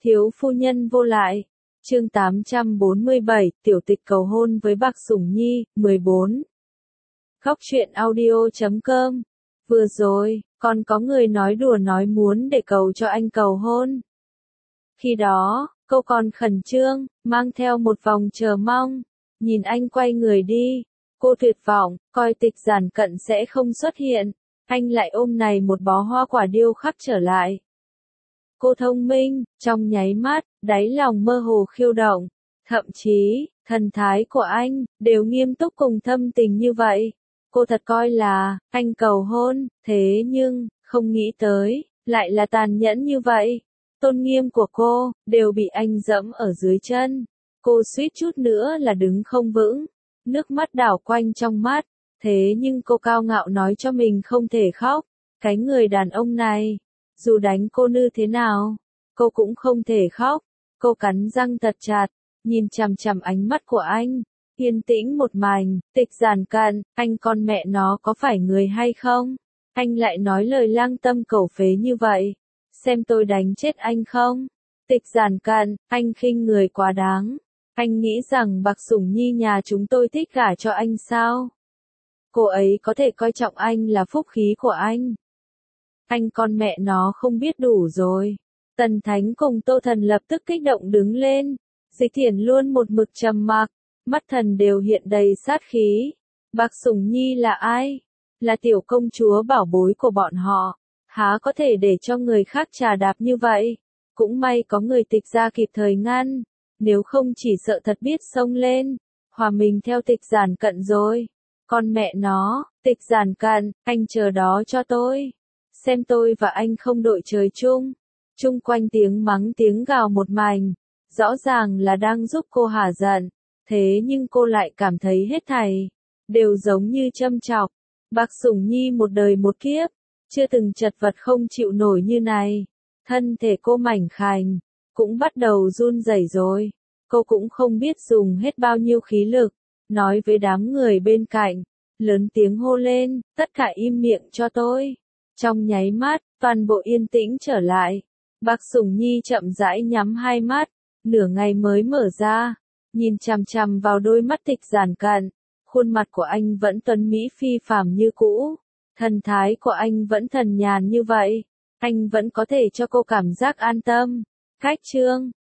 Thiếu phu nhân vô lại. Chương 847, tiểu tịch cầu hôn với Bạc Sủng Nhi, 14. Khóc chuyện audio.com. Vừa rồi, còn có người nói đùa nói muốn để cầu cho anh cầu hôn. Khi đó, cô còn khẩn trương, mang theo một vòng chờ mong. Nhìn anh quay người đi, cô tuyệt vọng, coi Tịch Giản Cận sẽ không xuất hiện. Anh lại ôm này một bó hoa quả điêu khắc trở lại. Cô thông minh, trong nháy mắt, đáy lòng mơ hồ khiêu động. Thậm chí, thần thái của anh, đều nghiêm túc cùng thâm tình như vậy. Cô thật coi là, anh cầu hôn, thế nhưng, không nghĩ tới, lại là tàn nhẫn như vậy. Tôn nghiêm của cô, đều bị anh dẫm ở dưới chân. Cô suýt chút nữa là đứng không vững. Nước mắt đảo quanh trong mắt. Thế nhưng cô cao ngạo nói cho mình không thể khóc. Cái người đàn ông này, dù đánh cô như thế nào, cô cũng không thể khóc. Cô cắn răng thật chặt, nhìn chằm chằm ánh mắt của anh. Yên tĩnh một mảnh, Tịch Giản Cận, anh con mẹ nó có phải người hay không? Anh lại nói lời lang tâm cầu phế như vậy. Xem tôi đánh chết anh không? Tịch Giản Cận, anh khinh người quá đáng. Anh nghĩ rằng Bạc Sủng Nhi nhà chúng tôi thích gả cho anh sao? Cô ấy có thể coi trọng anh là phúc khí của anh. Anh con mẹ nó không biết đủ rồi. Tần Thánh cùng Tô Thần lập tức kích động đứng lên. Dịch Thiển luôn một mực trầm mặc, mắt thần đều hiện đầy sát khí. Bạc Sủng Nhi là ai? Là tiểu công chúa bảo bối của bọn họ. Há có thể để cho người khác trà đạp như vậy? Cũng may có người Tịch gia kịp thời ngăn. Nếu không chỉ sợ thật biết xông lên, hòa mình theo Tịch Giản Cận rồi. Con mẹ nó, Tịch Giản Cận, anh chờ đó cho tôi. Xem tôi và anh không đội trời chung. Chung quanh tiếng mắng tiếng gào một mảnh. Rõ ràng là đang giúp cô hả giận. Thế nhưng cô lại cảm thấy hết thảy đều giống như châm chọc. Bạc Sủng Nhi một đời một kiếp, chưa từng chật vật không chịu nổi như này. Thân thể cô mảnh khảnh, cũng bắt đầu run rẩy rồi. Cô cũng không biết dùng hết bao nhiêu khí lực, nói với đám người bên cạnh, lớn tiếng hô lên, tất cả im miệng cho tôi. Trong nháy mắt, toàn bộ yên tĩnh trở lại. Bạc Sủng Nhi chậm rãi nhắm hai mắt, nửa ngày mới mở ra, nhìn chằm chằm vào đôi mắt Tịch Giản Cận. Khuôn mặt của anh vẫn tuấn mỹ phi phàm như cũ, thần thái của anh vẫn thần nhàn như vậy, anh vẫn có thể cho cô cảm giác an tâm. Khách trương,